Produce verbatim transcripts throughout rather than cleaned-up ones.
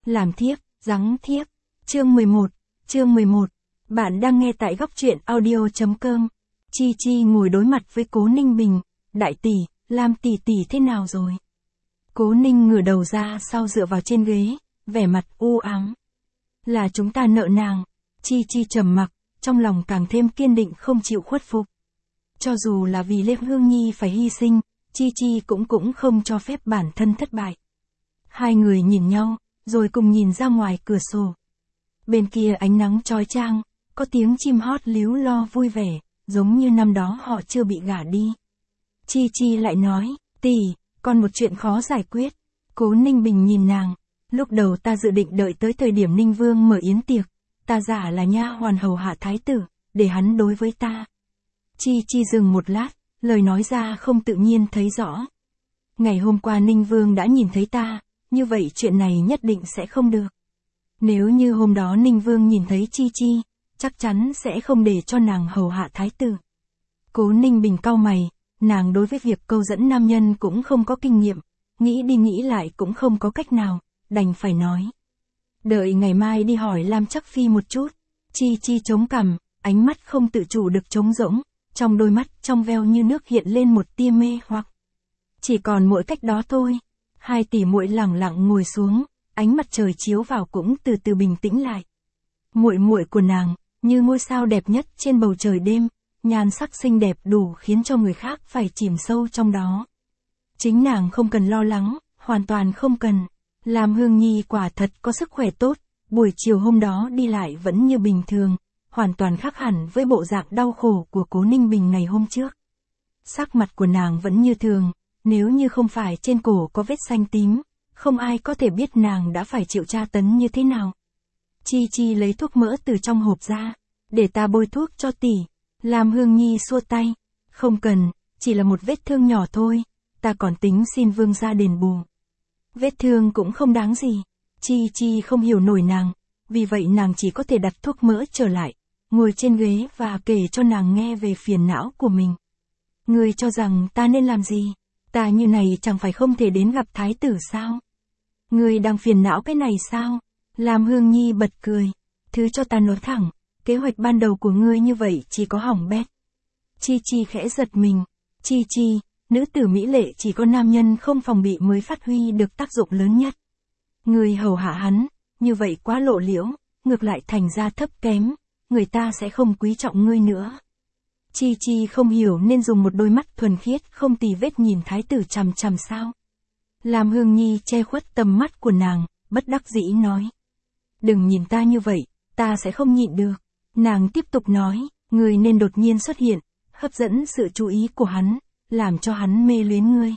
làm thiếp, giáng thiếp. Chương mười một, chương mười một. Bạn đang nghe tại góc truyện audio chấm com. Chi Chi ngồi đối mặt với Cố Ninh Bình, đại tỷ, Lam tỷ tỷ thế nào rồi? Cố Ninh ngửa đầu ra sau dựa vào trên ghế, vẻ mặt u ám. Là chúng ta nợ nàng. Chi Chi trầm mặc, trong lòng càng thêm kiên định không chịu khuất phục. Cho dù là vì Lê Hương Nhi phải hy sinh, Chi Chi cũng cũng không cho phép bản thân thất bại. Hai người nhìn nhau, rồi cùng nhìn ra ngoài cửa sổ. Bên kia ánh nắng chói chang, có tiếng chim hót líu lo vui vẻ, giống như năm đó họ chưa bị gả đi. Chi Chi lại nói, tỷ, còn một chuyện khó giải quyết. Cố Ninh Bình nhìn nàng, lúc đầu ta dự định đợi tới thời điểm Ninh Vương mở yến tiệc, ta giả là nha hoàn hầu hạ thái tử, để hắn đối với ta. Chi Chi dừng một lát, lời nói ra không tự nhiên thấy rõ. Ngày hôm qua Ninh Vương đã nhìn thấy ta, như vậy chuyện này nhất định sẽ không được. Nếu như hôm đó Ninh Vương nhìn thấy Chi Chi, chắc chắn sẽ không để cho nàng hầu hạ thái tử. Cố Ninh Bình cau mày, nàng đối với việc câu dẫn nam nhân cũng không có kinh nghiệm, nghĩ đi nghĩ lại cũng không có cách nào, đành phải nói. Đợi ngày mai đi hỏi Lam Chắc Phi một chút. Chi Chi chống cằm, ánh mắt không tự chủ được trống rỗng, trong đôi mắt trong veo như nước hiện lên một tia mê hoặc. Chỉ còn mỗi cách đó thôi. Hai tỷ muội lẳng lặng ngồi xuống, ánh mặt trời chiếu vào cũng từ từ bình tĩnh lại. Muội muội của nàng, như ngôi sao đẹp nhất trên bầu trời đêm, nhan sắc xinh đẹp đủ khiến cho người khác phải chìm sâu trong đó. Chính nàng không cần lo lắng, hoàn toàn không cần. Lam Hương Nhi quả thật có sức khỏe tốt, buổi chiều hôm đó đi lại vẫn như bình thường, hoàn toàn khác hẳn với bộ dạng đau khổ của Cố Ninh Bình ngày hôm trước. Sắc mặt của nàng vẫn như thường, nếu như không phải trên cổ có vết xanh tím, không ai có thể biết nàng đã phải chịu tra tấn như thế nào. Chi Chi lấy thuốc mỡ từ trong hộp ra, để ta bôi thuốc cho tỷ. Lam Hương Nhi xua tay, không cần, chỉ là một vết thương nhỏ thôi, ta còn tính xin vương gia đền bù. Vết thương cũng không đáng gì. Chi Chi không hiểu nổi nàng, vì vậy nàng chỉ có thể đặt thuốc mỡ trở lại, ngồi trên ghế và kể cho nàng nghe về phiền não của mình. Ngươi cho rằng ta nên làm gì? Ta như này chẳng phải không thể đến gặp thái tử sao? Ngươi đang phiền não cái này sao? Lam Hương Nhi bật cười. Thứ cho ta nói thẳng, kế hoạch ban đầu của ngươi như vậy chỉ có hỏng bét. Chi Chi khẽ giật mình. Chi Chi, nữ tử mỹ lệ chỉ có nam nhân không phòng bị mới phát huy được tác dụng lớn nhất. Ngươi hầu hạ hắn, như vậy quá lộ liễu, ngược lại thành ra thấp kém, người ta sẽ không quý trọng ngươi nữa. Chi Chi không hiểu nên dùng một đôi mắt thuần khiết không tì vết nhìn thái tử chằm chằm sao. Lam Hương Nhi che khuất tầm mắt của nàng, bất đắc dĩ nói. Đừng nhìn ta như vậy, ta sẽ không nhịn được. Nàng tiếp tục nói, ngươi nên đột nhiên xuất hiện, hấp dẫn sự chú ý của hắn, làm cho hắn mê luyến ngươi.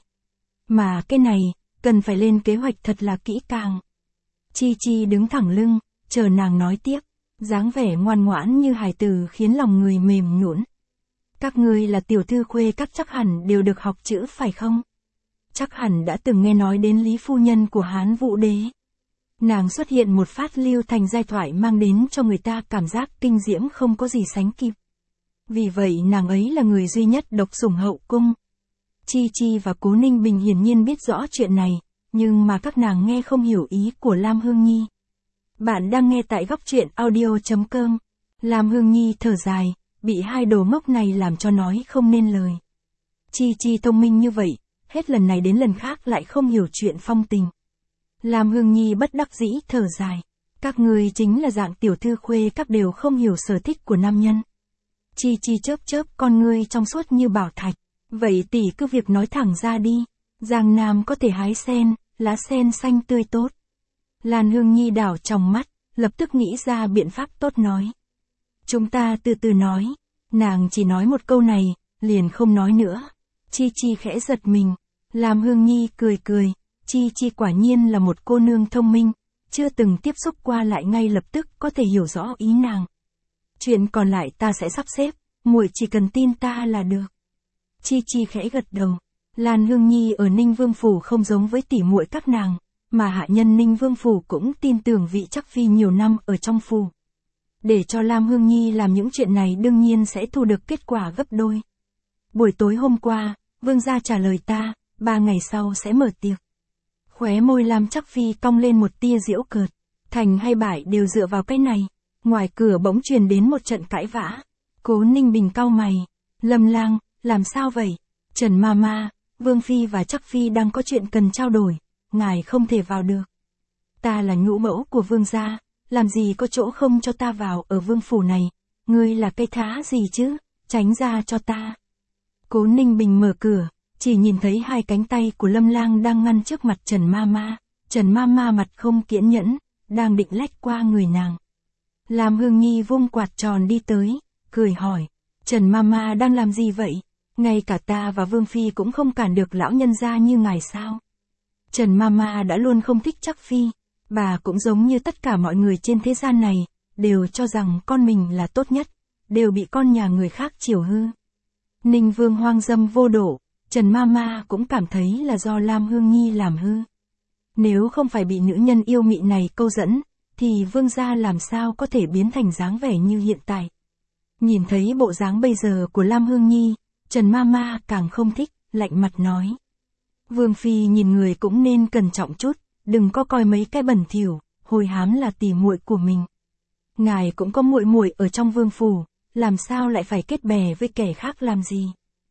Mà cái này, cần phải lên kế hoạch thật là kỹ càng. Chi Chi đứng thẳng lưng, chờ nàng nói tiếp, dáng vẻ ngoan ngoãn như hài tử khiến lòng người mềm nhũn. Các ngươi là tiểu thư khuê các chắc hẳn đều được học chữ phải không? Chắc hẳn đã từng nghe nói đến Lý phu nhân của Hán Vũ đế. Nàng xuất hiện một phát lưu thành giai thoại mang đến cho người ta cảm giác kinh diễm không có gì sánh kịp. Vì vậy nàng ấy là người duy nhất độc sủng hậu cung. Chi Chi và Cố Ninh Bình hiển nhiên biết rõ chuyện này, nhưng mà các nàng nghe không hiểu ý của Lam Hương Nhi. Bạn đang nghe tại góc truyện audio chấm com. Lam Hương Nhi thở dài, bị hai đồ ngốc này làm cho nói không nên lời. Chi Chi thông minh như vậy, hết lần này đến lần khác lại không hiểu chuyện phong tình. Lam Hương Nhi bất đắc dĩ thở dài. Các ngươi chính là dạng tiểu thư khuê các đều không hiểu sở thích của nam nhân. Chi Chi chớp chớp con ngươi trong suốt như bảo thạch. Vậy tỷ cứ việc nói thẳng ra đi. Giang Nam có thể hái sen, lá sen xanh tươi tốt. Lan Hương Nhi đảo trong mắt, lập tức nghĩ ra biện pháp tốt nói. Chúng ta từ từ nói. Nàng chỉ nói một câu này, liền không nói nữa. Chi Chi khẽ giật mình. Lam Hương Nhi cười cười. Chi Chi quả nhiên là một cô nương thông minh, chưa từng tiếp xúc qua lại ngay lập tức có thể hiểu rõ ý nàng. Chuyện còn lại ta sẽ sắp xếp, muội chỉ cần tin ta là được. Chi Chi khẽ gật đầu. Lan Hương Nhi ở Ninh Vương phủ không giống với tỷ muội các nàng, mà hạ nhân Ninh Vương phủ cũng tin tưởng vị Chắc Phi nhiều năm ở trong phủ. Để cho Lam Hương Nhi làm những chuyện này đương nhiên sẽ thu được kết quả gấp đôi. Buổi tối hôm qua, vương gia trả lời ta, ba ngày sau sẽ mở tiệc. Khóe môi Lam Chắc Phi cong lên một tia giễu cợt. thành hay bại đều dựa vào cái này. Ngoài cửa bỗng truyền đến một trận cãi vã. Cố Ninh Bình cau mày. Lâm Lang, làm sao vậy? Trần Mama, Vương Phi và Trắc Phi đang có chuyện cần trao đổi, ngài không thể vào được. Ta là nhũ mẫu của Vương gia, làm gì có chỗ không cho ta vào ở Vương phủ này, ngươi là cây thá gì chứ, tránh ra cho ta. Cố Ninh Bình mở cửa, chỉ nhìn thấy hai cánh tay của Lâm Lang đang ngăn trước mặt Trần Mama. Trần Mama mặt không kiên nhẫn, đang định lách qua người nàng. Lam Hương Nhi vung quạt tròn đi tới, cười hỏi, Trần Mama đang làm gì vậy? Ngay cả ta và Vương Phi cũng không cản được lão nhân gia như ngài sao? Trần Mama đã luôn không thích Trắc Phi, bà cũng giống như tất cả mọi người trên thế gian này, đều cho rằng con mình là tốt nhất, đều bị con nhà người khác chiều hư. Ninh Vương hoang dâm vô độ, Trần Mama cũng cảm thấy là do Lam Hương Nhi làm hư. Nếu không phải bị nữ nhân yêu mị này câu dẫn, thì Vương gia làm sao có thể biến thành dáng vẻ như hiện tại. Nhìn thấy bộ dáng bây giờ của Lam Hương Nhi, Trần Mama càng không thích, lạnh mặt nói. Vương Phi nhìn người cũng nên cẩn trọng chút, đừng có coi mấy cái bẩn thỉu, hồi hám là tỉ muội của mình. Ngài cũng có muội muội ở trong vương phủ, làm sao lại phải kết bè với kẻ khác làm gì?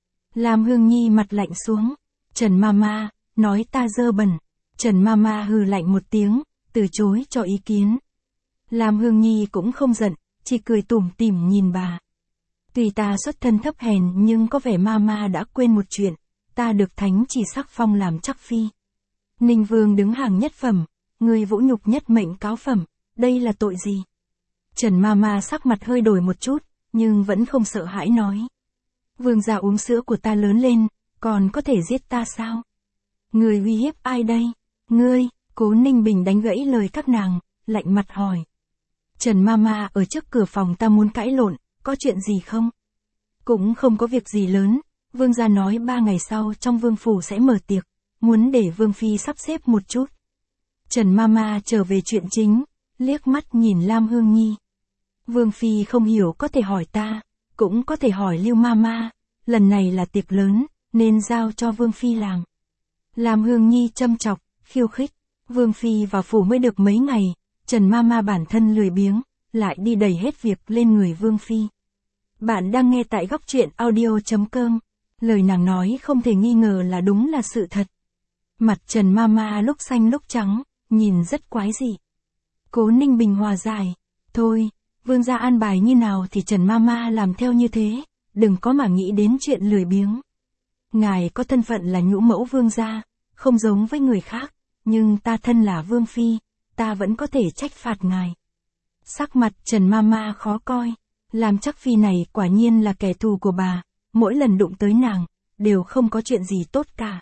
Lam Hương Nhi mặt lạnh xuống. Trần Mama, nói ta dơ bẩn. Trần Mama hừ lạnh một tiếng, từ chối cho ý kiến. Lam Hương Nhi cũng không giận, chỉ cười tủm tỉm nhìn bà. Tuy ta xuất thân thấp hèn nhưng có vẻ Mama đã quên một chuyện, ta được thánh chỉ sắc phong làm Trắc Phi. Ninh Vương đứng hàng nhất phẩm, người vũ nhục nhất mệnh cáo phẩm, đây là tội gì? Trần Mama sắc mặt hơi đổi một chút, nhưng vẫn không sợ hãi nói. Vương gia uống sữa của ta lớn lên, còn có thể giết ta sao? Người uy hiếp ai đây? Ngươi, Cố Ninh Bình đánh gãy lời các nàng, lạnh mặt hỏi. Trần Mama ở trước cửa phòng ta muốn cãi lộn, có chuyện gì không? Cũng không có việc gì lớn, Vương gia nói ba ngày sau trong vương phủ sẽ mở tiệc, muốn để Vương Phi sắp xếp một chút. Trần Mama trở về chuyện chính, liếc mắt nhìn Lam Hương Nhi. Vương Phi không hiểu có thể hỏi ta, cũng có thể hỏi Lưu Mama, lần này là tiệc lớn, nên giao cho Vương Phi làm. Lam Hương Nhi châm chọc, khiêu khích, Vương Phi vào phủ mới được mấy ngày, Trần Mama bản thân lười biếng, lại đi đẩy hết việc lên người Vương Phi. Bạn đang nghe tại góc truyện audio chấm com, lời nàng nói không thể nghi ngờ là đúng là sự thật. Mặt Trần Mama lúc xanh lúc trắng, nhìn rất quái dị. Cố Ninh Bình hòa giải, thôi, Vương gia an bài như nào thì Trần Mama làm theo như thế, đừng có mà nghĩ đến chuyện lười biếng. Ngài có thân phận là nhũ mẫu Vương gia, không giống với người khác, nhưng ta thân là Vương Phi, ta vẫn có thể trách phạt ngài. Sắc mặt Trần Mama khó coi, làm Trắc Phi này quả nhiên là kẻ thù của bà, mỗi lần đụng tới nàng, đều không có chuyện gì tốt cả.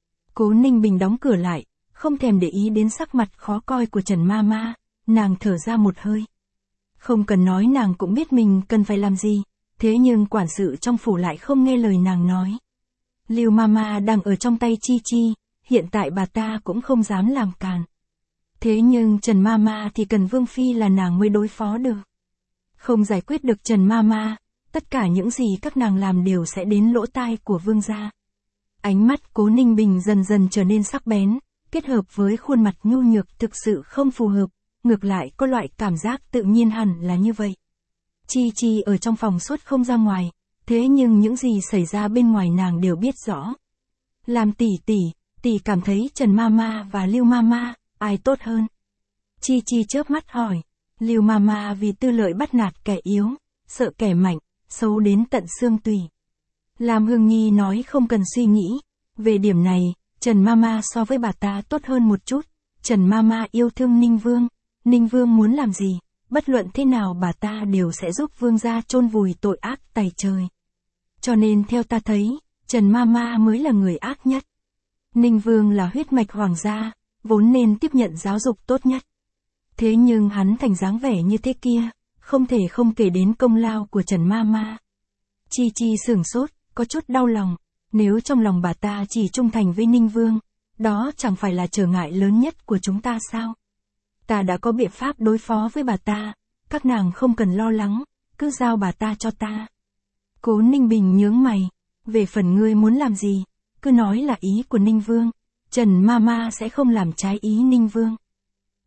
Cố Ninh Bình đóng cửa lại, không thèm để ý đến sắc mặt khó coi của Trần Mama, nàng thở ra một hơi. Không cần nói nàng cũng biết mình cần phải làm gì, thế nhưng quản sự trong phủ lại không nghe lời nàng nói. Lưu Mama đang ở trong tay Chi Chi, hiện tại bà ta cũng không dám làm càn. Thế nhưng Trần Mama thì cần Vương Phi là nàng mới đối phó được. Không giải quyết được Trần Mama, tất cả những gì các nàng làm đều sẽ đến lỗ tai của Vương gia. Ánh mắt Cố Ninh Bình dần dần trở nên sắc bén, kết hợp với khuôn mặt nhu nhược thực sự không phù hợp, ngược lại có loại cảm giác tự nhiên hẳn là như vậy. Chi Chi ở trong phòng suốt không ra ngoài, thế nhưng những gì xảy ra bên ngoài nàng đều biết rõ. Làm tỷ tỷ, tỷ cảm thấy Trần Mama và Lưu Mama, ai tốt hơn? Chi Chi chớp mắt hỏi. Lưu Mama vì tư lợi bắt nạt kẻ yếu, sợ kẻ mạnh, xấu đến tận xương tủy. Lam Hương Nhi nói không cần suy nghĩ, về điểm này, Trần Mama so với bà ta tốt hơn một chút. Trần Mama yêu thương Ninh Vương, Ninh Vương muốn làm gì, bất luận thế nào bà ta đều sẽ giúp Vương gia chôn vùi tội ác tày trời. Cho nên theo ta thấy, Trần Mama mới là người ác nhất. Ninh Vương là huyết mạch hoàng gia, vốn nên tiếp nhận giáo dục tốt nhất. Thế nhưng hắn thành dáng vẻ như thế kia, không thể không kể đến công lao của Trần Mama. Chi Chi sửng sốt, có chút đau lòng, nếu trong lòng bà ta chỉ trung thành với Ninh Vương, đó chẳng phải là trở ngại lớn nhất của chúng ta sao? Ta đã có biện pháp đối phó với bà ta, các nàng không cần lo lắng, cứ giao bà ta cho ta. Cố Ninh Bình nhướng mày, về phần ngươi muốn làm gì, cứ nói là ý của Ninh Vương, Trần Mama sẽ không làm trái ý Ninh Vương.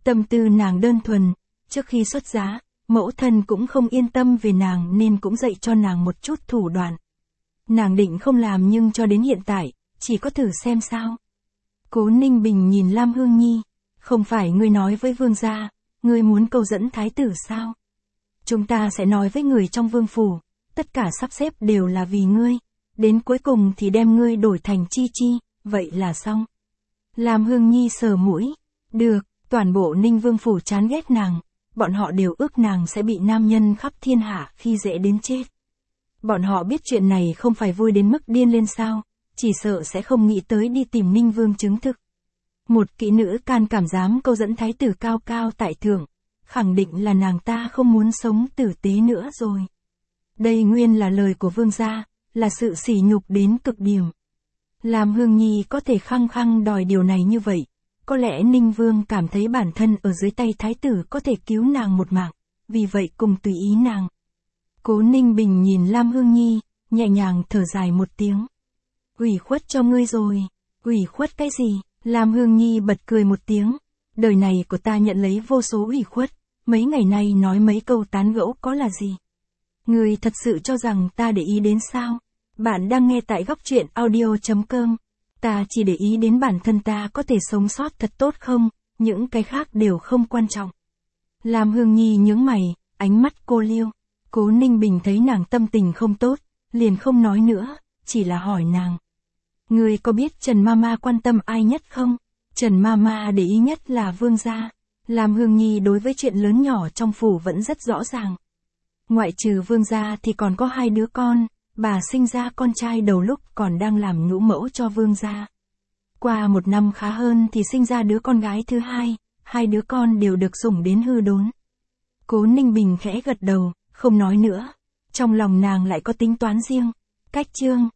Tâm tư nàng đơn thuần, trước khi xuất giá, mẫu thân cũng không yên tâm về nàng nên cũng dạy cho nàng một chút thủ đoạn. Nàng định không làm nhưng cho đến hiện tại, chỉ có thử xem sao. Cố Ninh Bình nhìn Lam Hương Nhi, không phải ngươi nói với vương gia, ngươi muốn câu dẫn thái tử sao? Chúng ta sẽ nói với người trong vương phủ, tất cả sắp xếp đều là vì ngươi, đến cuối cùng thì đem ngươi đổi thành Chi Chi, vậy là xong. Lam Hương Nhi sờ mũi, được, toàn bộ Ninh Vương phủ chán ghét nàng, bọn họ đều ước nàng sẽ bị nam nhân khắp thiên hạ khi dễ đến chết. Bọn họ biết chuyện này không phải vui đến mức điên lên sao, chỉ sợ sẽ không nghĩ tới đi tìm Ninh Vương chứng thực. Một kỹ nữ can cảm dám câu dẫn thái tử cao cao tại thượng, khẳng định là nàng ta không muốn sống tử tế nữa rồi. Đây nguyên là lời của vương gia, là sự sỉ nhục đến cực điểm. Lam Hương Nhi có thể khăng khăng đòi điều này như vậy, có lẽ Ninh Vương cảm thấy bản thân ở dưới tay thái tử có thể cứu nàng một mạng, vì vậy cùng tùy ý nàng. Cố Ninh Bình nhìn Lam Hương Nhi, nhẹ nhàng thở dài một tiếng. Ủy khuất cho ngươi rồi. Ủy khuất cái gì? Lam Hương Nhi bật cười một tiếng. Đời này của ta nhận lấy vô số ủy khuất, mấy ngày nay nói mấy câu tán gẫu có là gì? Ngươi thật sự cho rằng ta để ý đến sao? Bạn đang nghe tại góc truyện audio chấm com. Ta chỉ để ý đến bản thân ta có thể sống sót thật tốt không, những cái khác đều không quan trọng. Lam Hương Nhi nhướng mày, ánh mắt cô liêu. Cố Ninh Bình thấy nàng tâm tình không tốt, liền không nói nữa, chỉ là hỏi nàng. Ngươi có biết Trần Mama quan tâm ai nhất không? Trần Mama để ý nhất là vương gia. Lam Hương Nhi đối với chuyện lớn nhỏ trong phủ vẫn rất rõ ràng. Ngoại trừ vương gia thì còn có hai đứa con, bà sinh ra con trai đầu lúc còn đang làm nhũ mẫu cho vương gia. Qua một năm khá hơn thì sinh ra đứa con gái thứ hai, hai đứa con đều được sủng đến hư đốn. Cố Ninh Bình khẽ gật đầu, không nói nữa. Trong lòng nàng lại có tính toán riêng. Cách chương